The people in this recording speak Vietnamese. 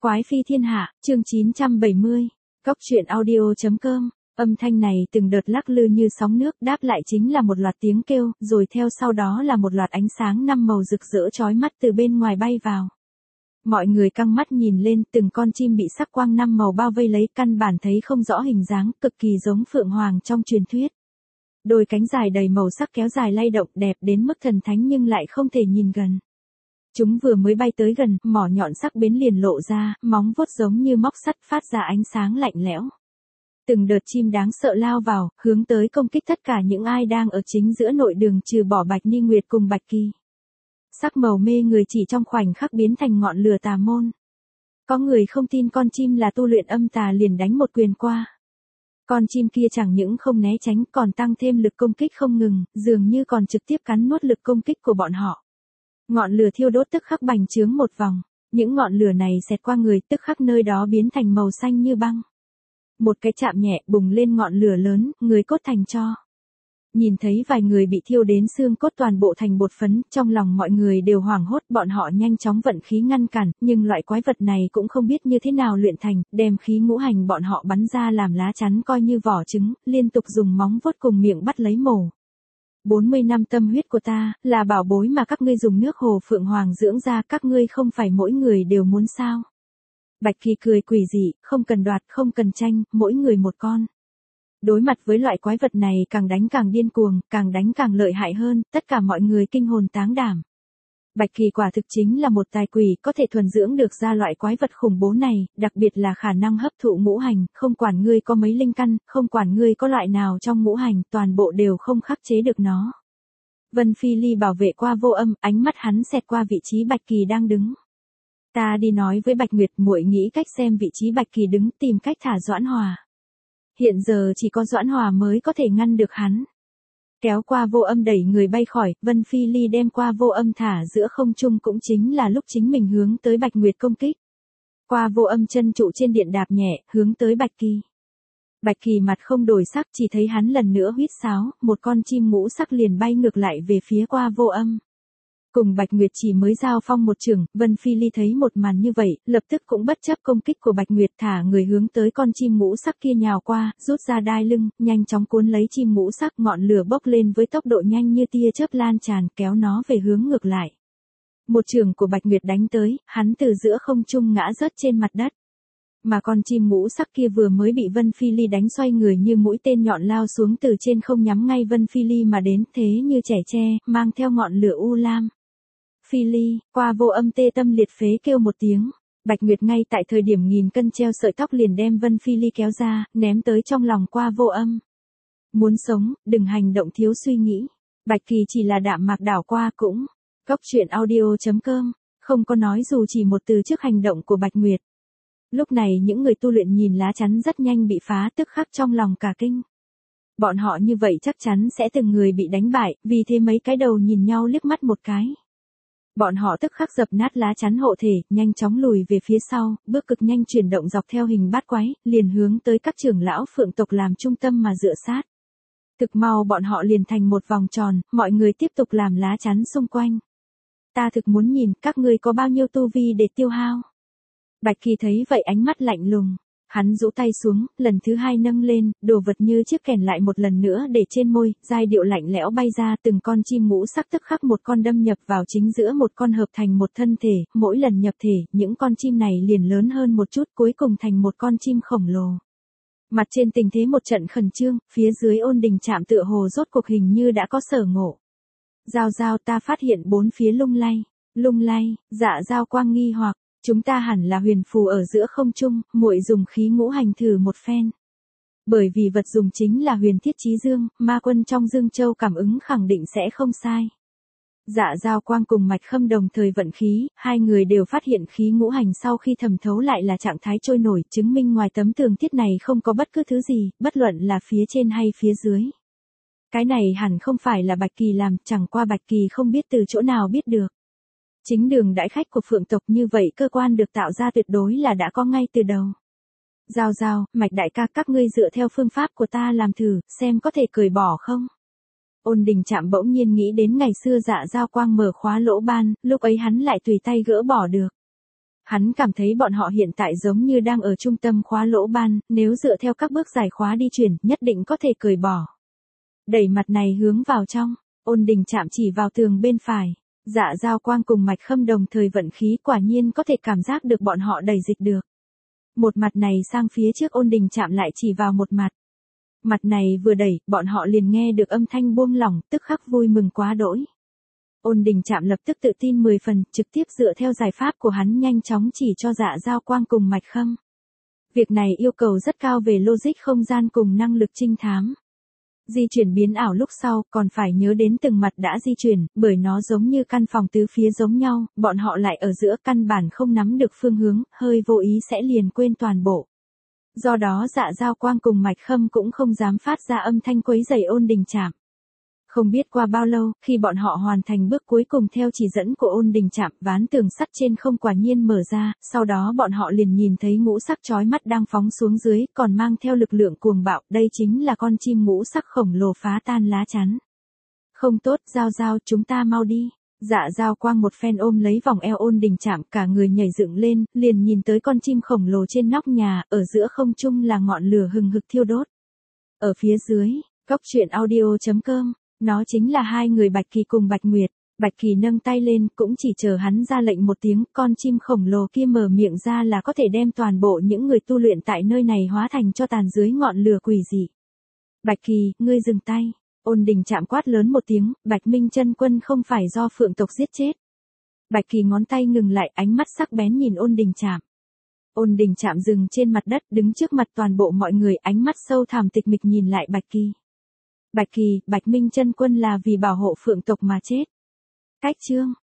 Quái phi thiên hạ, chương 970, Cóc truyện audio.com, âm thanh này từng đợt lắc lư như sóng nước, đáp lại chính là một loạt tiếng kêu, rồi theo sau đó là một loạt ánh sáng năm màu rực rỡ chói mắt từ bên ngoài bay vào. Mọi người căng mắt nhìn lên, từng con chim bị sắc quang năm màu bao vây lấy, căn bản thấy không rõ hình dáng, cực kỳ giống phượng hoàng trong truyền thuyết. Đôi cánh dài đầy màu sắc kéo dài lay động, đẹp đến mức thần thánh nhưng lại không thể nhìn gần. Chúng vừa mới bay tới gần, mỏ nhọn sắc bén liền lộ ra, móng vuốt giống như móc sắt phát ra ánh sáng lạnh lẽo. Từng đợt chim đáng sợ lao vào, hướng tới công kích tất cả những ai đang ở chính giữa nội đường trừ bỏ Bạch Ni Nguyệt cùng Bạch Kỳ. Sắc màu mê người chỉ trong khoảnh khắc biến thành ngọn lửa tà môn. Có người không tin con chim là tu luyện âm tà liền đánh một quyền qua. Con chim kia chẳng những không né tránh còn tăng thêm lực công kích không ngừng, dường như còn trực tiếp cắn nuốt lực công kích của bọn họ. Ngọn lửa thiêu đốt tức khắc bành trướng một vòng, những ngọn lửa này xẹt qua người tức khắc nơi đó biến thành màu xanh như băng. Một cái chạm nhẹ bùng lên ngọn lửa lớn, người cốt thành tro. Nhìn thấy vài người bị thiêu đến xương cốt toàn bộ thành bột phấn, trong lòng mọi người đều hoảng hốt, bọn họ nhanh chóng vận khí ngăn cản, nhưng loại quái vật này cũng không biết như thế nào luyện thành, đem khí ngũ hành bọn họ bắn ra làm lá chắn coi như vỏ trứng, liên tục dùng móng vuốt cùng miệng bắt lấy mổ. 40 năm tâm huyết của ta, là bảo bối mà các ngươi dùng nước hồ phượng hoàng dưỡng ra, các ngươi không phải mỗi người đều muốn sao. Bạch Kỳ cười quỷ dị, không cần đoạt, không cần tranh, mỗi người một con. Đối mặt với loại quái vật này càng đánh càng điên cuồng, càng đánh càng lợi hại hơn, tất cả mọi người kinh hồn táng đảm. Bạch Kỳ quả thực chính là một tài quỷ, có thể thuần dưỡng được ra loại quái vật khủng bố này, đặc biệt là khả năng hấp thụ ngũ hành, không quản ngươi có mấy linh căn, không quản ngươi có loại nào trong ngũ hành, toàn bộ đều không khắc chế được nó. Vân Phi Ly bảo vệ qua Vô Âm, ánh mắt hắn xẹt qua vị trí Bạch Kỳ đang đứng. Ta đi nói với Bạch Nguyệt, muội nghĩ cách xem vị trí Bạch Kỳ đứng, tìm cách thả Doãn Hòa. Hiện giờ chỉ có Doãn Hòa mới có thể ngăn được hắn. Kéo qua Vô Âm đẩy người bay khỏi, Vân Phi Ly đem qua Vô Âm thả giữa không trung cũng chính là lúc chính mình hướng tới Bạch Nguyệt công kích. Qua Vô Âm chân trụ trên điện đạp nhẹ, hướng tới Bạch Kỳ. Bạch Kỳ mặt không đổi sắc, chỉ thấy hắn lần nữa huýt sáo, một con chim ngũ sắc liền bay ngược lại về phía qua Vô Âm. Cùng Bạch Nguyệt chỉ mới giao phong một chưởng, Vân Phi Ly thấy một màn như vậy, lập tức cũng bất chấp công kích của Bạch Nguyệt, thả người hướng tới con chim ngũ sắc kia nhào qua, rút ra đai lưng, nhanh chóng cuốn lấy chim ngũ sắc, ngọn lửa bốc lên với tốc độ nhanh như tia chớp lan tràn, kéo nó về hướng ngược lại. Một chưởng của Bạch Nguyệt đánh tới, hắn từ giữa không trung ngã rớt trên mặt đất. Mà con chim ngũ sắc kia vừa mới bị Vân Phi Ly đánh xoay người như mũi tên nhọn lao xuống từ trên không nhắm ngay Vân Phi Ly mà đến, thế như trẻ tre, mang theo ngọn lửa u lam. Phi Ly, qua Vô Âm tê tâm liệt phế kêu một tiếng. Bạch Nguyệt ngay tại thời điểm nghìn cân treo sợi tóc liền đem Vân Phi Ly kéo ra, ném tới trong lòng qua Vô Âm. Muốn sống, đừng hành động thiếu suy nghĩ. Bạch Kỳ chỉ là đạm mạc đảo qua cũng. Cóc truyện audio.com, không có nói dù chỉ một từ trước hành động của Bạch Nguyệt. Lúc này những người tu luyện nhìn lá chắn rất nhanh bị phá, tức khắc trong lòng cả kinh. Bọn họ như vậy chắc chắn sẽ từng người bị đánh bại, vì thế mấy cái đầu nhìn nhau liếc mắt một cái. Bọn họ tức khắc dập nát lá chắn hộ thể, nhanh chóng lùi về phía sau, bước cực nhanh chuyển động dọc theo hình bát quái, liền hướng tới các trưởng lão phượng tộc làm trung tâm mà dựa sát. Thực mau bọn họ liền thành một vòng tròn, mọi người tiếp tục làm lá chắn xung quanh. Ta thực muốn nhìn các ngươi có bao nhiêu tu vi để tiêu hao. Bạch Kỳ thấy vậy ánh mắt lạnh lùng. Hắn rũ tay xuống, lần thứ hai nâng lên, đồ vật như chiếc kèn lại một lần nữa để trên môi, giai điệu lạnh lẽo bay ra, từng con chim ngũ sắc tức khắc một con đâm nhập vào chính giữa một con hợp thành một thân thể, mỗi lần nhập thể, những con chim này liền lớn hơn một chút, cuối cùng thành một con chim khổng lồ. Mặt trên tình thế một trận khẩn trương, phía dưới Ôn Đình Trạm tựa hồ rốt cuộc hình như đã có sở ngộ. Giao ta phát hiện bốn phía lung lay, Dạ Giao quang nghi hoặc. Chúng ta hẳn là huyền phù ở giữa không trung, muội dùng khí ngũ hành thử một phen. Bởi vì vật dùng chính là huyền thiết chí dương, ma quân trong Dương Châu cảm ứng khẳng định sẽ không sai. Dạ Giao quang cùng Mạch Khâm đồng thời vận khí, hai người đều phát hiện khí ngũ hành sau khi thẩm thấu lại là trạng thái trôi nổi, chứng minh ngoài tấm tường thiết này không có bất cứ thứ gì, bất luận là phía trên hay phía dưới. Cái này hẳn không phải là Bạch Kỳ làm, chẳng qua Bạch Kỳ không biết từ chỗ nào biết được. Chính đường đãi khách của phượng tộc như vậy cơ quan được tạo ra tuyệt đối là đã có ngay từ đầu. Giao, Mạch đại ca các ngươi dựa theo phương pháp của ta làm thử, xem có thể cởi bỏ không? Ôn Đình Trạm bỗng nhiên nghĩ đến ngày xưa Dạ Giao quang mở khóa lỗ ban, lúc ấy hắn lại tùy tay gỡ bỏ được. Hắn cảm thấy bọn họ hiện tại giống như đang ở trung tâm khóa lỗ ban, nếu dựa theo các bước giải khóa đi chuyển, nhất định có thể cởi bỏ. Đẩy mặt này hướng vào trong, Ôn Đình chạm chỉ vào tường bên phải. Dạ Giao Quang cùng Mạch Khâm đồng thời vận khí, quả nhiên có thể cảm giác được bọn họ đẩy dịch được. Một mặt này sang phía trước, Ôn Đình chạm lại chỉ vào một mặt. Mặt này vừa đẩy, bọn họ liền nghe được âm thanh buông lỏng, tức khắc vui mừng quá đỗi. Ôn Đình chạm lập tức tự tin 10 phần, trực tiếp dựa theo giải pháp của hắn nhanh chóng chỉ cho Dạ Giao Quang cùng Mạch Khâm. Việc này yêu cầu rất cao về logic không gian cùng năng lực trinh thám. Di chuyển biến ảo lúc sau còn phải nhớ đến từng mặt đã di chuyển, bởi nó giống như căn phòng tứ phía giống nhau, bọn họ lại ở giữa căn bản không nắm được phương hướng, hơi vô ý sẽ liền quên toàn bộ. Do đó Dạ Giao Quang cùng Mạch Khâm cũng không dám phát ra âm thanh quấy rầy Ôn Đình chạm. Không biết qua bao lâu, khi bọn họ hoàn thành bước cuối cùng theo chỉ dẫn của Ôn Đình chạm, ván tường sắt trên không quả nhiên mở ra, sau đó bọn họ liền nhìn thấy ngũ sắc chói mắt đang phóng xuống dưới, còn mang theo lực lượng cuồng bạo, đây chính là con chim ngũ sắc khổng lồ phá tan lá chắn. Không tốt, Giao Giao, chúng ta mau đi. Dạ Giao Quang một phen ôm lấy vòng eo Ôn Đình chạm, cả người nhảy dựng lên, liền nhìn tới con chim khổng lồ trên nóc nhà, ở giữa không trung là ngọn lửa hừng hực thiêu đốt. Ở phía dưới, coctruyện.audio.com, nó chính là hai người Bạch Kỳ cùng Bạch Nguyệt. Bạch Kỳ nâng tay lên, cũng chỉ chờ hắn ra lệnh một tiếng, con chim khổng lồ kia mở miệng ra là có thể đem toàn bộ những người tu luyện tại nơi này hóa thành cho tàn dưới ngọn lửa quỷ dị. Bạch Kỳ, ngươi dừng tay. Ôn Đình chạm quát lớn một tiếng, Bạch Minh Chân Quân không phải do Phượng tộc giết chết. Bạch Kỳ ngón tay ngừng lại, ánh mắt sắc bén nhìn Ôn Đình chạm. Ôn Đình chạm dừng trên mặt đất, đứng trước mặt toàn bộ mọi người, ánh mắt sâu thẳm tịch mịch nhìn lại Bạch Kỳ. Bạch Kỳ, Bạch Minh Chân Quân là vì bảo hộ Phượng tộc mà chết. Cách chương